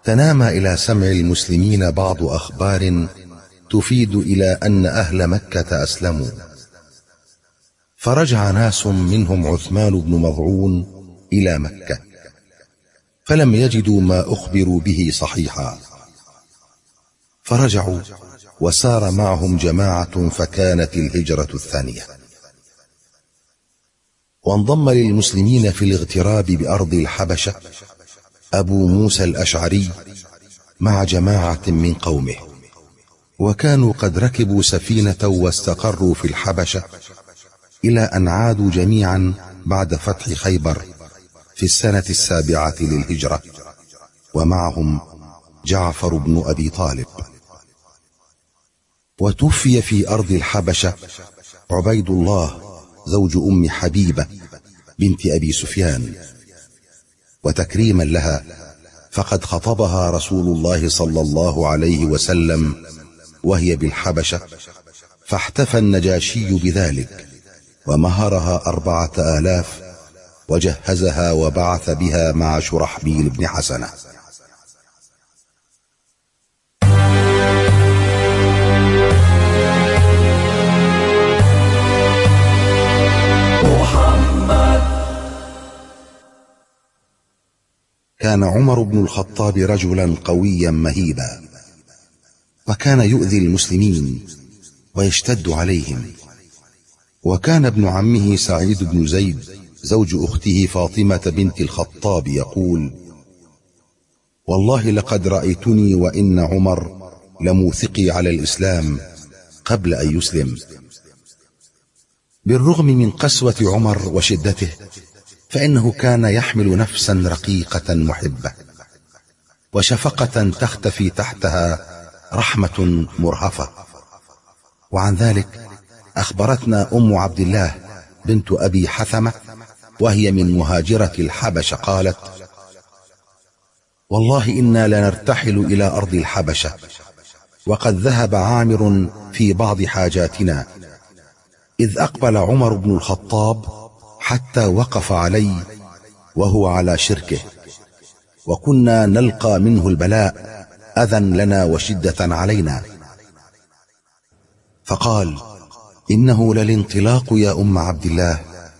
تنامى إلى سمع المسلمين بعض أخبار تفيد إلى أن أهل مكة أسلموا، فرجع ناس منهم عثمان بن مظعون إلى مكة، فلم يجدوا ما أخبروا به صحيحا، فرجعوا وسار معهم جماعة، فكانت الهجرة الثانية. وانضم للمسلمين في الاغتراب بأرض الحبشة أبو موسى الأشعري مع جماعة من قومه، وكانوا قد ركبوا سفينة واستقروا في الحبشة إلى أن عادوا جميعا بعد فتح خيبر في السنة 7 للهجرة، ومعهم جعفر بن أبي طالب. وتوفي في أرض الحبشة عبيد الله زوج أم حبيبة بنت أبي سفيان، وتكريما لها فقد خطبها رسول الله صلى الله عليه وسلم وهي بالحبشة، فاحتفى النجاشي بذلك ومهرها 4000 وجهزها وبعث بها مع شرحبيل بن حسنة. كان عمر بن الخطاب رجلا قويا مهيبا، وكان يؤذي المسلمين ويشتد عليهم. وكان ابن عمه سعيد بن زيد زوج أخته فاطمة بنت الخطاب يقول: والله لقد رأيتني وإن عمر لموثقي على الإسلام قبل أن يسلم. بالرغم من قسوة عمر وشدته، فإنه كان يحمل نفسا رقيقة محبة وشفقة تختفي تحتها رحمة مرهفة. وعن ذلك أخبرتنا أم عبد الله بنت أبي حثمة وهي من مهاجرة الحبشة قالت: والله إنا لنرتحل إلى أرض الحبشة، وقد ذهب عامر في بعض حاجاتنا، إذ أقبل عمر بن الخطاب حتى وقف علي وهو على شركه، وكنا نلقى منه البلاء أذى لنا وشدة علينا. فقال: إنه للانطلاق يا أم عبد الله.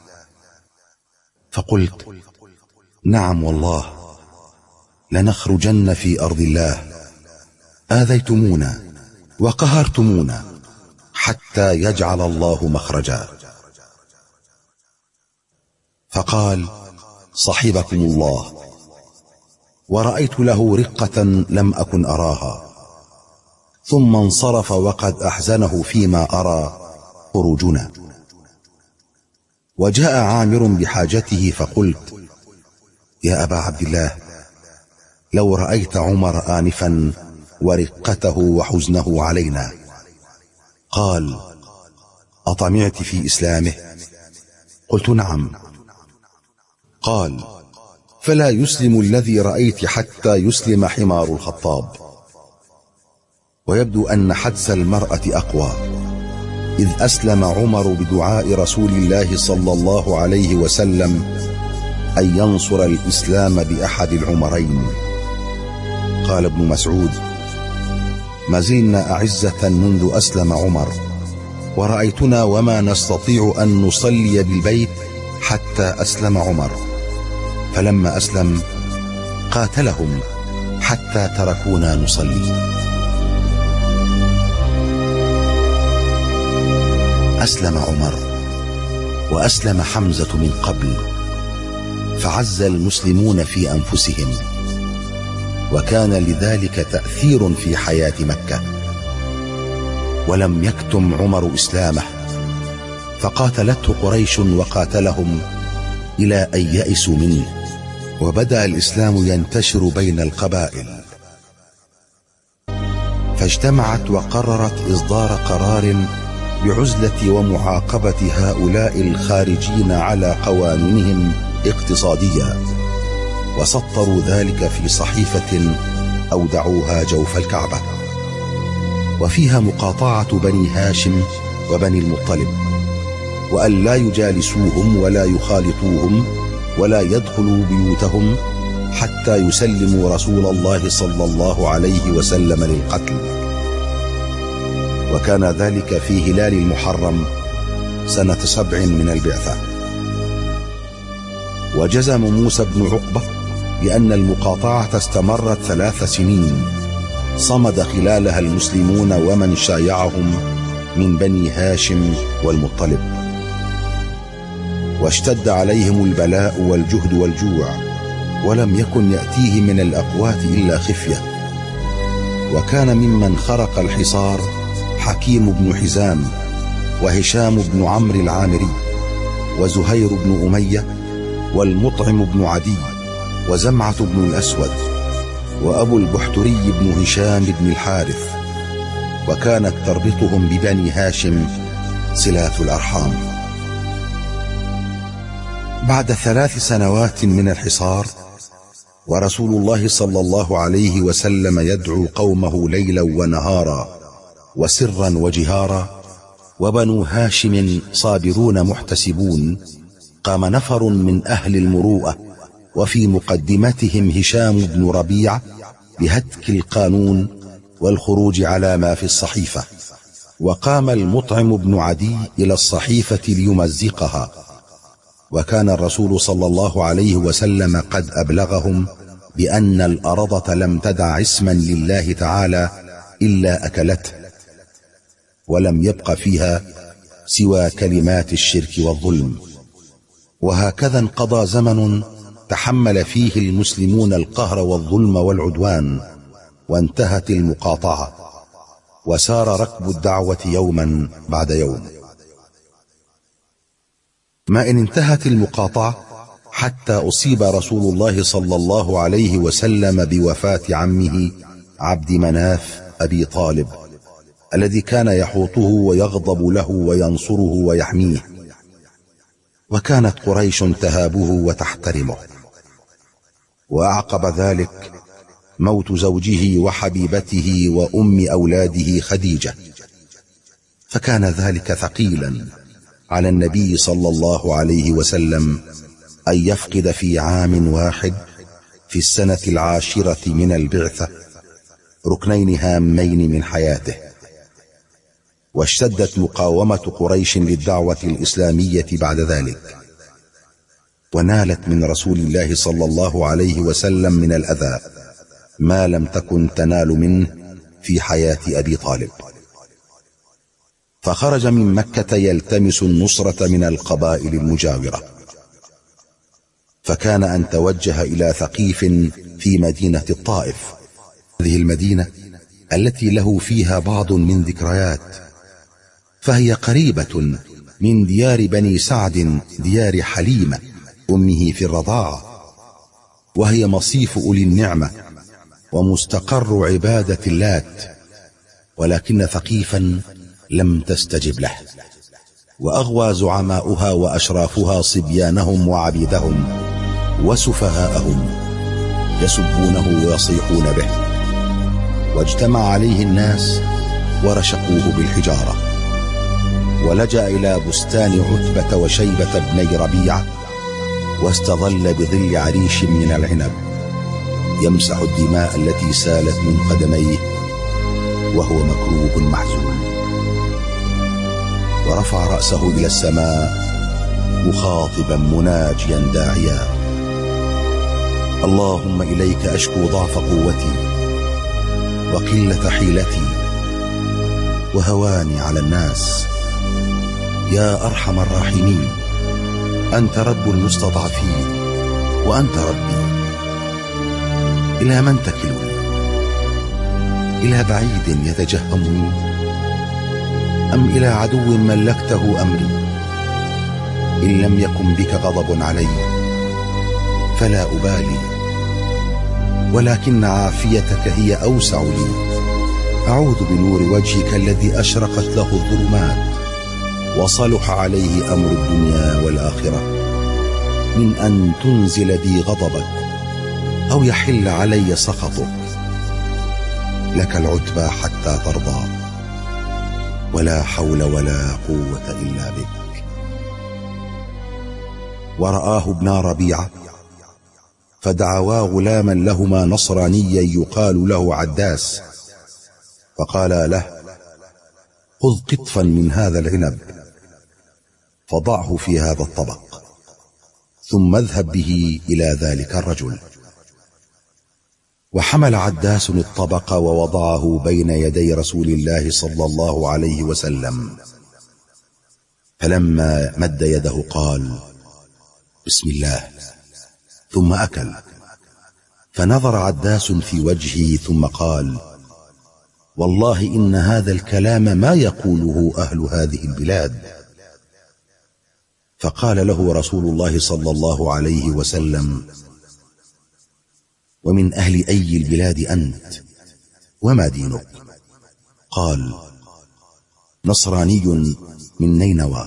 فقلت: نعم والله لنخرجن في أرض الله، آذيتمونا وقهرتمونا حتى يجعل الله مخرجا. فقال: صحبكم الله. ورأيت له رقة لم أكن أراها، ثم انصرف وقد أحزنه فيما أرى خروجنا. وجاء عامر بحاجته، فقلت: يا أبا عبد الله، لو رأيت عمر آنفا ورقته وحزنه علينا. قال: أطمعت في إسلامه؟ قلت: نعم. قال: فلا يسلم الذي رأيت حتى يسلم حمار الخطاب. ويبدو أن حدس المرأة أقوى، إذ أسلم عمر بدعاء رسول الله صلى الله عليه وسلم أن ينصر الإسلام بأحد العمرين. قال ابن مسعود: ما زلنا أعزة منذ أسلم عمر، ورأيتنا وما نستطيع أن نصلي بالبيت حتى أسلم عمر، فلما أسلم قاتلهم حتى تركونا نصلي. أسلم عمر وأسلم حمزة من قبل، فعز المسلمون في أنفسهم، وكان لذلك تأثير في حياة مكة. ولم يكتم عمر إسلامه، فقاتلته قريش وقاتلهم إلى أن يئسوا منه، وبدأ الإسلام ينتشر بين القبائل، فاجتمعت وقررت إصدار قرار بعزلة ومعاقبة هؤلاء الخارجين على قوانينهم اقتصادية، وسطروا ذلك في صحيفة أودعوها جوف الكعبة، وفيها مقاطعة بني هاشم وبني المطلب، وأن لا يجالسوهم ولا يخالطوهم ولا يدخلوا بيوتهم حتى يسلموا رسول الله صلى الله عليه وسلم للقتل. وكان ذلك في هلال المحرم سنة 7 من البعثة. وجزم موسى بن عقبة بأن المقاطعة استمرت 3 سنين صمد خلالها المسلمون ومن شايعهم من بني هاشم والمطلب، واشتد عليهم البلاء والجهد والجوع، ولم يكن يأتيه من الأقوات إلا خفية. وكان ممن خرق الحصار حكيم بن حزام، وهشام بن عمرو العامري، وزهير بن أمية، والمطعم بن عدي، وزمعة بن الأسود، وأبو البحتري بن هشام بن الحارث. وكانت تربطهم ببني هاشم صلات الأرحام. بعد 3 سنوات من الحصار، ورسول الله صلى الله عليه وسلم يدعو قومه ليلا ونهارا وسرا وجهارا، وبنو هاشم صابرون محتسبون، قام نفر من أهل المروءة وفي مقدمتهم هشام بن ربيع بهتك القانون والخروج على ما في الصحيفة. وقام المطعم بن عدي إلى الصحيفة ليمزقها. وكان الرسول صلى الله عليه وسلم قد أبلغهم بأن الأرضة لم تدع اسما لله تعالى إلا أكلته، ولم يبق فيها سوى كلمات الشرك والظلم. وهكذا انقضى زمن تحمل فيه المسلمون القهر والظلم والعدوان، وانتهت المقاطعة، وسار ركب الدعوة يوما بعد يوم. ما إن انتهت المقاطعة حتى أصيب رسول الله صلى الله عليه وسلم بوفاة عمه عبد مناف أبي طالب، الذي كان يحوطه ويغضب له وينصره ويحميه. وكانت قريش تهابه وتحترمه. وأعقب ذلك موت زوجه وحبيبته وأم أولاده خديجة، فكان ذلك ثقيلا على النبي صلى الله عليه وسلم أن يفقد في عام واحد في السنة 10 من البعثة ركنين هامين من حياته. واشتدت مقاومة قريش للدعوة الإسلامية بعد ذلك، ونالت من رسول الله صلى الله عليه وسلم من الأذى ما لم تكن تنال منه في حياة أبي طالب. فخرج من مكة يلتمس النصرة من القبائل المجاورة، فكان أن توجه إلى ثقيف في مدينة الطائف، هذه المدينة التي له فيها بعض من ذكريات، فهي قريبة من ديار بني سعد، ديار حليمة أمه في الرضاعة، وهي مصيف أولي النعمة ومستقر عبادة اللات. ولكن ثقيفا لم تستجب له، وأغوى زعماؤها وأشرافها صبيانهم وعبيدهم وسفهاءهم يسبونه ويصيحون به. واجتمع عليه الناس ورشقوه بالحجارة. ولجأ إلى بستان عتبة وشيبة بني ربيعة، واستظل بظل عريش من العنب يمسح الدماء التي سالت من قدميه وهو مكروب محزون. ورفع رأسه إلى السماء مخاطبا مناجيا داعيا: اللهم إليك أشكو ضعف قوتي وقلة حيلتي وهواني على الناس، يا أرحم الراحمين، أنت رب المستضعفين وأنت ربي. إلى من تكلني؟ إلى بعيد يتجهمني، أم إلى عدو ملكته أمري؟ إن لم يكن بك غضب علي فلا أبالي، ولكن عافيتك هي أوسع لي. أعوذ بنور وجهك الذي أشرقت له الظلمات وصلح عليه أمر الدنيا والآخرة من أن تنزل بي غضبك أو يحل علي سخطك. لك العتبى حتى ترضى، ولا حول ولا قوة إلا بك. ورآه ابن ربيعة فدعوا غلاما لهما نصرانيا يقال له عداس، فقال له: خذ قطفا من هذا العنب فضعه في هذا الطبق، ثم اذهب به إلى ذلك الرجل. وحمل عداس الطبق ووضعه بين يدي رسول الله صلى الله عليه وسلم، فلما مد يده قال: بسم الله، ثم أكل. فنظر عداس في وجهه ثم قال: والله إن هذا الكلام ما يقوله أهل هذه البلاد. فقال له رسول الله صلى الله عليه وسلم: ومن أهل أي البلاد أنت؟ وما دينك؟ قال: نصراني من نينوى.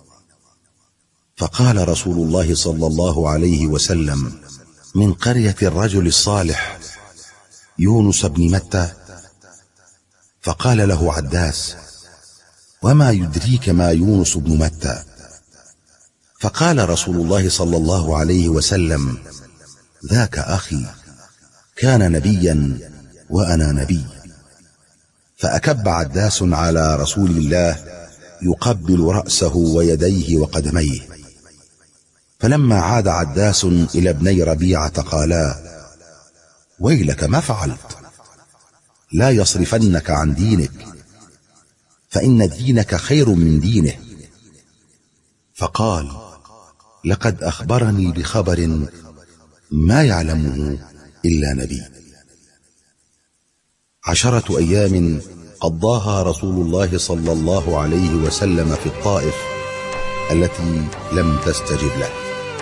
فقال رسول الله صلى الله عليه وسلم: من قرية الرجل الصالح يونس بن متى. فقال له عداس: وما يدريك ما يونس بن متى؟ فقال رسول الله صلى الله عليه وسلم: ذاك أخي، كان نبيا وأنا نبي. فأكب عداس على رسول الله يقبل رأسه ويديه وقدميه. فلما عاد عداس إلى ابني ربيعة قالا: ويلك ما فعلت؟ لا يصرفنك عن دينك، فإن دينك خير من دينه. فقال: لقد أخبرني بخبر ما يعلمه إلا نبي. 10 أيام قضاها رسول الله صلى الله عليه وسلم في الطائف التي لم تستجب له.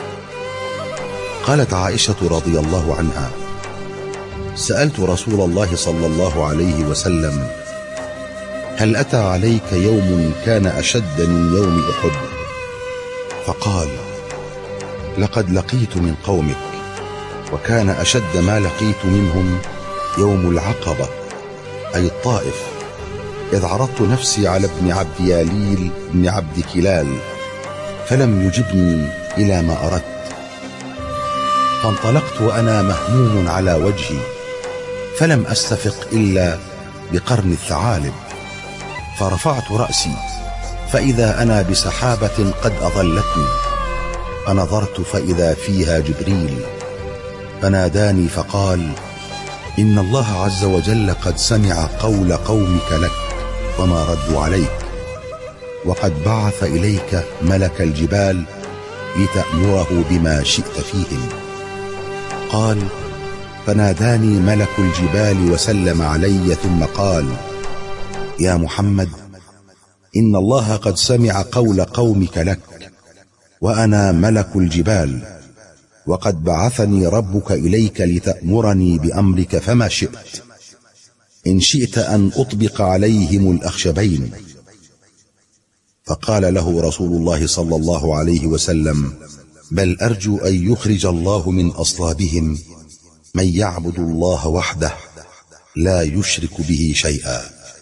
قالت عائشة رضي الله عنها: سألت رسول الله صلى الله عليه وسلم: هل أتى عليك يوم كان أشد من يوم أحد؟ فقال: لقد لقيت من قومك، وكان أشد ما لقيت منهم يوم العقبة أي الطائف، إذ عرضت نفسي على ابن عبد ياليل بن عبد كلال فلم يجبني إلى ما أردت، فانطلقت وأنا مهموم على وجهي، فلم أستفق إلا بقرن الثعالب، فرفعت رأسي فإذا أنا بسحابة قد أظلتني، فنظرت فإذا فيها جبريل، فناداني فقال: إن الله عز وجل قد سمع قول قومك لك وما ردوا عليك، وقد بعث إليك ملك الجبال لتأمره بما شئت فيهم. قال: فناداني ملك الجبال وسلم علي، ثم قال: يا محمد، إن الله قد سمع قول قومك لك، وأنا ملك الجبال، وقد بعثني ربك إليك لتأمرني بأمرك، فما شئت، إن شئت أن أطبق عليهم الأخشبين. فقال له رسول الله صلى الله عليه وسلم: بل أرجو أن يخرج الله من أصلابهم من يعبد الله وحده لا يشرك به شيئا.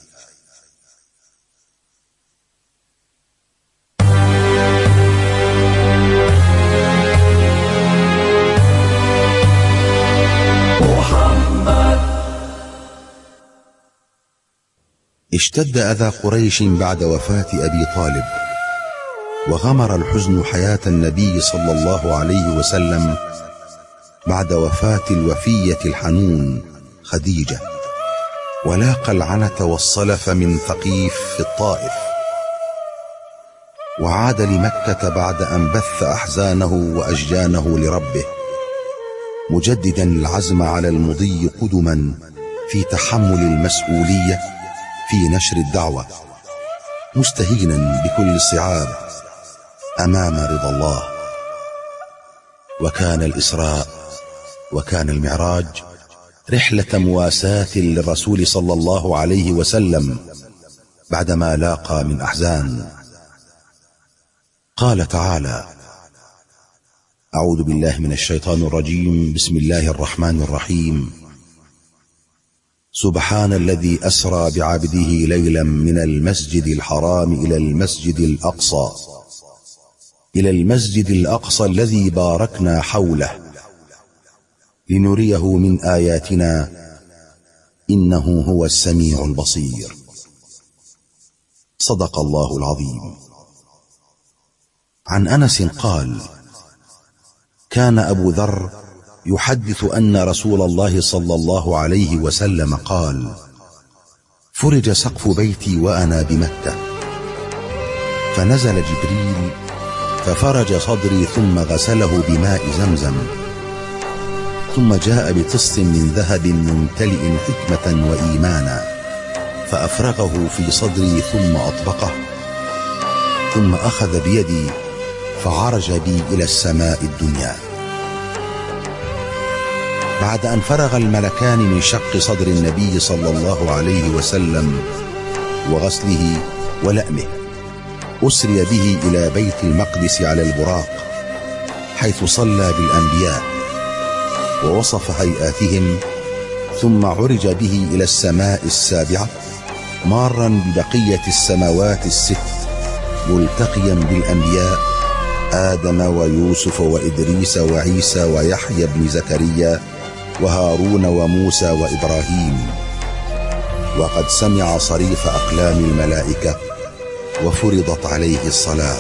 اشتد أذى قريش بعد وفاة أبي طالب، وغمر الحزن حياة النبي صلى الله عليه وسلم بعد وفاة الوفية الحنون خديجة، ولاقى العنة والصلف من ثقيف في الطائف، وعاد لمكة بعد أن بث أحزانه وأشجانه لربه، مجددا العزم على المضي قدما في تحمل المسؤولية في نشر الدعوة، مستهينا بكل الصعاب أمام رضا الله. وكان الإسراء وكان المعراج رحلة مواساة للرسول صلى الله عليه وسلم بعدما لاقى من أحزان. قال تعالى: أعوذ بالله من الشيطان الرجيم، بسم الله الرحمن الرحيم. سبحان الذي أسرى بعبده ليلا من المسجد الحرام إلى المسجد الأقصى الذي باركنا حوله لنريه من آياتنا إنه هو السميع البصير. صدق الله العظيم. عن أنس قال: كان أبو ذر يحدث أن رسول الله صلى الله عليه وسلم قال: فرج سقف بيتي وأنا بمكة، فنزل جبريل ففرج صدري ثم غسله بماء زمزم، ثم جاء بطست من ذهب ممتلئ حكمة وإيمانا فأفرغه في صدري ثم أطبقه، ثم أخذ بيدي فعرج بي إلى السماء الدنيا. بعد أن فرغ الملكان من شق صدر النبي صلى الله عليه وسلم وغسله ولأمه، أسري به إلى بيت المقدس على البراق، حيث صلى بالأنبياء ووصف هيئاتهم، ثم عرج به إلى السماء السابعة مارا ببقية السماوات الست، ملتقيا بالأنبياء آدم ويوسف وإدريس وعيسى ويحيى بن زكريا وهارون وموسى وإبراهيم، وقد سمع صريف أقلام الملائكة وفرضت عليه الصلاة.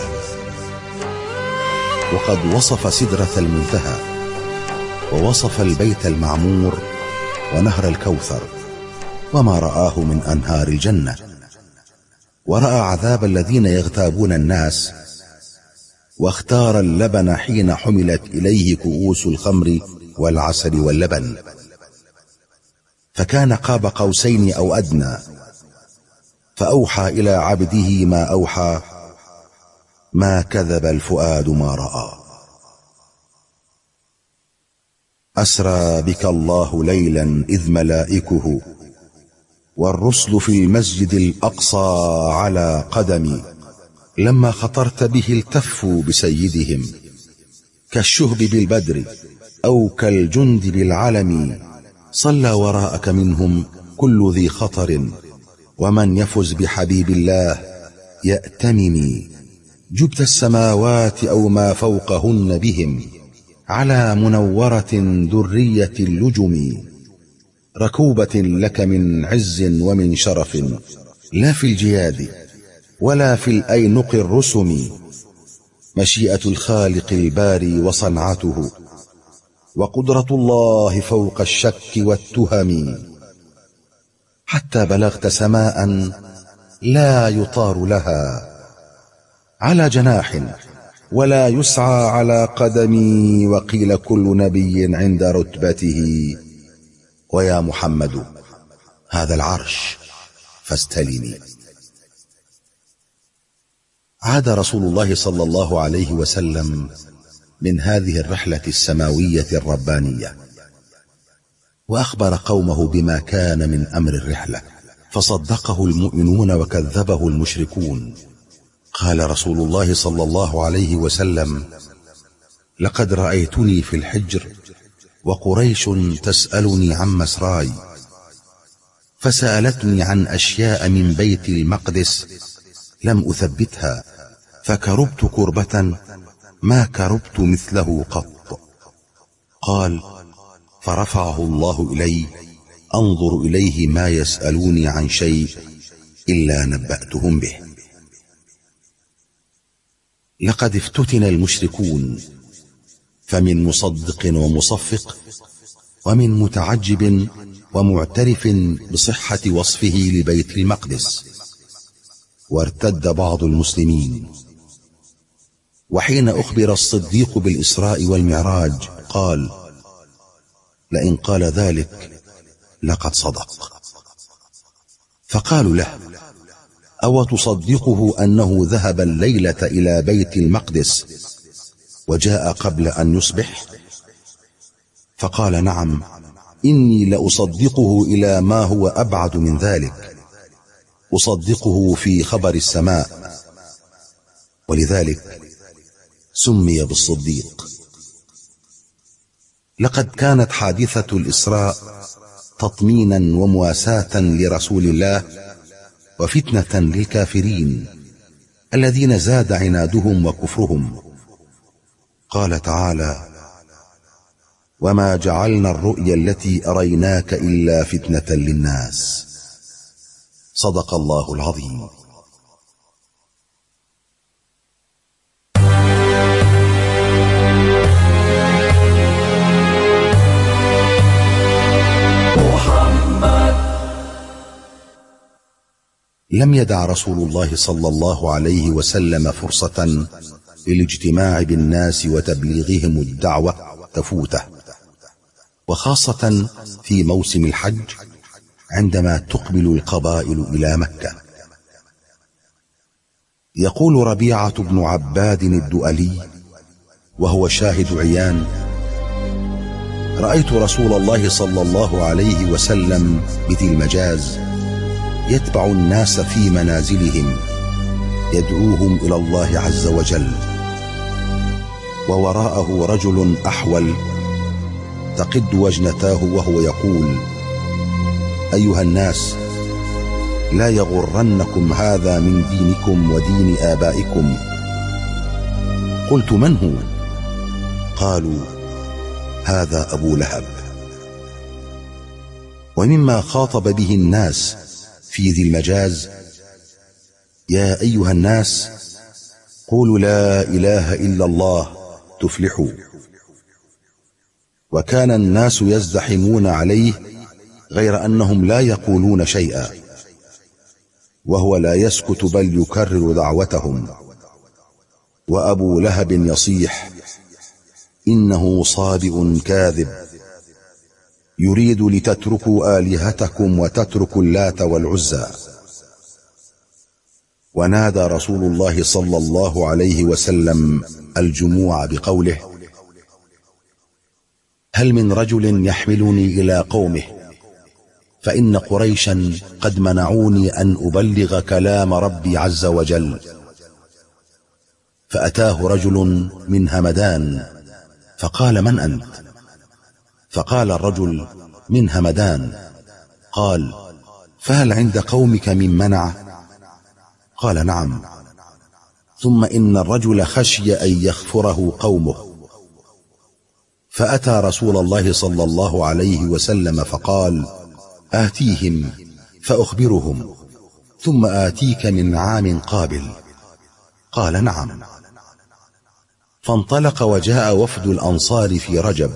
وقد وصف سدرة المنتهى، ووصف البيت المعمور ونهر الكوثر وما رآه من أنهار الجنة، ورأى عذاب الذين يغتابون الناس، واختار اللبن حين حملت إليه كؤوس الخمر والعسل واللبن، فكان قاب قوسين أو أدنى، فأوحى إلى عبده ما أوحى، ما كذب الفؤاد ما رأى. أسرى بك الله ليلا إذ ملائكه والرسل في المسجد الأقصى على قدمي، لما خطرت به التفوا بسيدهم، كالشهب بالبدر أو كالجند بالعلم، صلى وراءك منهم كل ذي خطر، ومن يفز بحبيب الله يأتمني، جبت السماوات أو ما فوقهن بهم، على منورة درية اللجم، ركوبة لك من عز ومن شرف، لا في الجياد ولا في الأينق الرسم، مشيئة الخالق الباري وصنعته، وقدرة الله فوق الشك والتهم، حتى بلغت سماء لا يطار لها على جناح ولا يسعى على قدمي، وقيل كل نبي عند رتبته، ويا محمد هذا العرش فاستلمي. عاد رسول الله صلى الله عليه وسلم من هذه الرحلة السماوية الربانية، وأخبر قومه بما كان من أمر الرحلة، فصدقه المؤمنون وكذبه المشركون. قال رسول الله صلى الله عليه وسلم: لقد رأيتني في الحجر وقريش تسألني عن مسراي، فسألتني عن أشياء من بيت المقدس لم أثبتها، فكربت كربة ما كربت مثله قط. قال: فرفعه الله إلي، أنظر إليه ما يسألوني عن شيء إلا نبأتهم به. لقد افتتن المشركون، فمن مصدق ومصفق، ومن متعجب ومعترف بصحة وصفه لبيت المقدس، وارتد بعض المسلمين. وحين أخبر الصديق بالإسراء والمعراج قال: لئن قال ذلك لقد صدق. فقالوا له: أو تصدقه أنه ذهب الليلة إلى بيت المقدس وجاء قبل أن يصبح؟ فقال: نعم، إني لأصدقه إلى ما هو أبعد من ذلك، أصدقه في خبر السماء، ولذلك سمي بالصديق. لقد كانت حادثة الإسراء تطمينا ومواساة لرسول الله، وفتنة للكافرين الذين زاد عنادهم وكفرهم. قال تعالى: وما جعلنا الرؤيا التي أريناك إلا فتنة للناس. صدق الله العظيم. لم يدع رسول الله صلى الله عليه وسلم فرصة للاجتماع بالناس وتبليغهم الدعوة تفوته، وخاصة في موسم الحج عندما تقبل القبائل إلى مكة. يقول ربيعة بن عباد الدؤلي وهو شاهد عيان: رأيت رسول الله صلى الله عليه وسلم بذي المجاز يتبع الناس في منازلهم يدعوهم إلى الله عز وجل، ووراءه رجل أحول تقد وجنتاه وهو يقول: أيها الناس، لا يغرنكم هذا من دينكم ودين آبائكم. قلت: من هو؟ قالوا: هذا أبو لهب. ومما خاطب به الناس في ذي المجاز: يا أيها الناس، قولوا لا إله إلا الله تفلحوا. وكان الناس يزدحمون عليه غير أنهم لا يقولون شيئا، وهو لا يسكت بل يكرر دعوتهم. وأبو لهب يصيح: إنه صابئ كاذب، يريد لتتركوا آلهتكم وتتركوا اللات والعزى. ونادى رسول الله صلى الله عليه وسلم الجموع بقوله: هل من رجل يحملني إلى قومه، فإن قريشا قد منعوني أن أبلغ كلام ربي عز وجل. فأتاه رجل من همدان فقال: من أنت؟ فقال الرجل: من همدان. قال: فهل عند قومك من منع؟ قال: نعم. ثم إن الرجل خشي أن يخفره قومه، فأتى رسول الله صلى الله عليه وسلم فقال: آتيهم فأخبرهم، ثم آتيك من عام قابل. قال: نعم. فانطلق وجاء وفد الأنصار في رجب.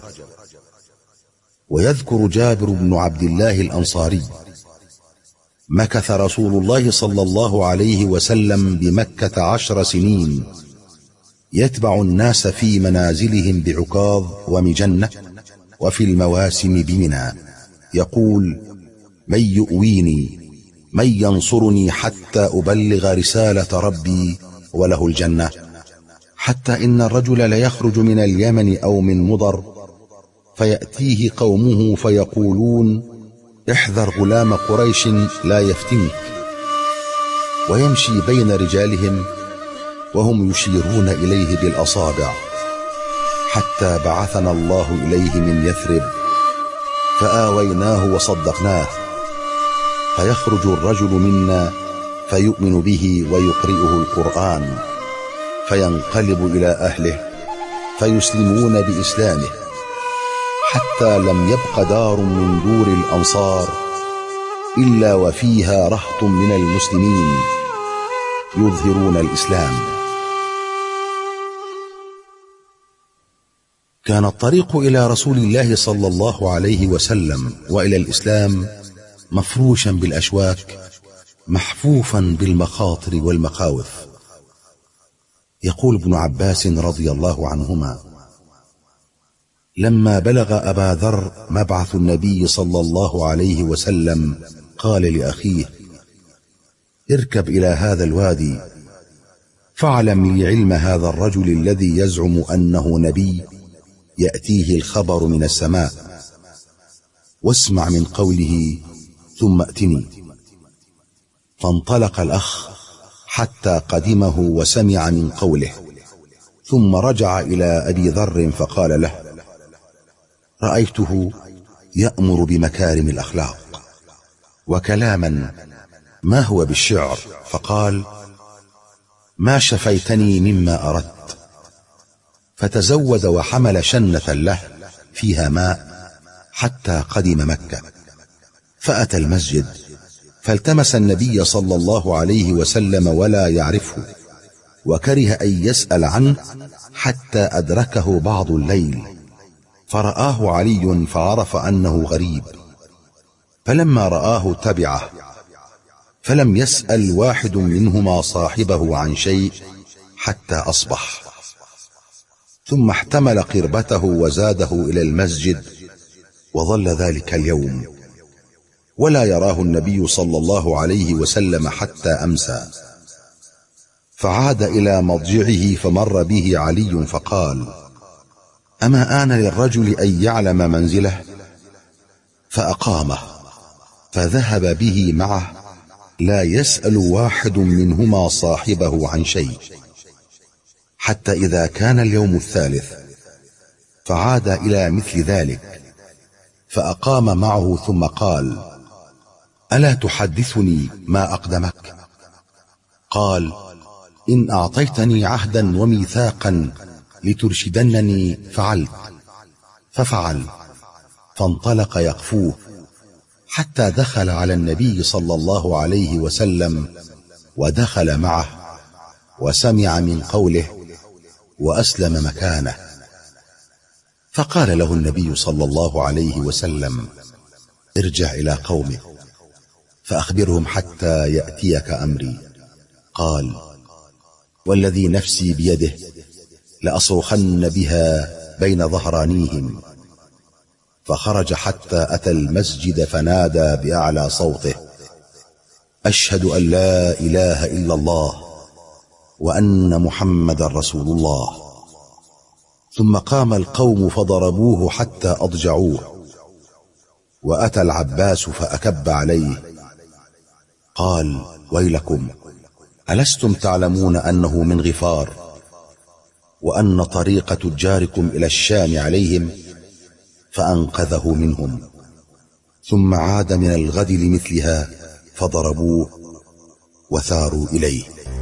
ويذكر جابر بن عبد الله الأنصاري: مكث رسول الله صلى الله عليه وسلم بمكة 10 سنين يتبع الناس في منازلهم بعكاظ ومجنة، وفي المواسم بمنى، يقول: من يؤويني، من ينصرني حتى أبلغ رسالة ربي وله الجنة. حتى إن الرجل ليخرج من اليمن أو من مضر فيأتيه قومه فيقولون: احذر غلام قريش لا يفتنك، ويمشي بين رجالهم وهم يشيرون إليه بالأصابع، حتى بعثنا الله إليه من يثرب فآويناه وصدقناه، فيخرج الرجل منا فيؤمن به ويقرئه القرآن، فينقلب إلى أهله فيسلمون بإسلامه، حتى لم يبق دار من دور الأنصار إلا وفيها رهط من المسلمين يظهرون الإسلام. كان الطريق إلى رسول الله صلى الله عليه وسلم وإلى الإسلام مفروشا بالأشواك، محفوفا بالمخاطر والمخاوف. يقول ابن عباس رضي الله عنهما: لما بلغ أبا ذر مبعث النبي صلى الله عليه وسلم قال لأخيه: اركب إلى هذا الوادي فاعلم لي علم هذا الرجل الذي يزعم أنه نبي يأتيه الخبر من السماء، واسمع من قوله ثم ائتني. فانطلق الأخ حتى قدمه وسمع من قوله، ثم رجع إلى أبي ذر فقال له: رأيته يأمر بمكارم الأخلاق وكلاما ما هو بالشعر، فقال: ما شفيتني مما أردت. فتزود وحمل شنة له فيها ماء حتى قدم مكة، فأتى المسجد فالتمس النبي صلى الله عليه وسلم ولا يعرفه، وكره أن يسأل عنه حتى أدركه بعض الليل، فرآه علي فعرف أنه غريب، فلما رآه تبعه، فلم يسأل واحد منهما صاحبه عن شيء حتى أصبح، ثم احتمل قربته وزاده إلى المسجد، وظل ذلك اليوم ولا يراه النبي صلى الله عليه وسلم حتى أمسى، فعاد إلى مضجعه فمر به علي فقال: أما آن للرجل أن يعلم منزله؟ فأقامه، فذهب به معه لا يسأل واحد منهما صاحبه عن شيء، حتى إذا كان اليوم الثالث فعاد إلى مثل ذلك، فأقام معه ثم قال: ألا تحدثني ما أقدمك؟ قال: إن أعطيتني عهدا وميثاقا لترشدنني فعلت، ففعل، فانطلق يقفوه حتى دخل على النبي صلى الله عليه وسلم، ودخل معه وسمع من قوله وأسلم مكانه، فقال له النبي صلى الله عليه وسلم: ارجع إلى قومك فأخبرهم حتى يأتيك أمري. قال: والذي نفسي بيده لأصرخن بها بين ظهرانيهم. فخرج حتى أتى المسجد فنادى بأعلى صوته: أشهد أن لا إله إلا الله وأن محمد رسول الله. ثم قام القوم فضربوه حتى أضجعوه، وأتى العباس فأكب عليه، قال: ويلكم، ألستم تعلمون أنه من غفار، وأن طريق تجاركم إلى الشام عليهم؟ فأنقذه منهم، ثم عاد من الغد لمثلها فضربوه وثاروا إليه.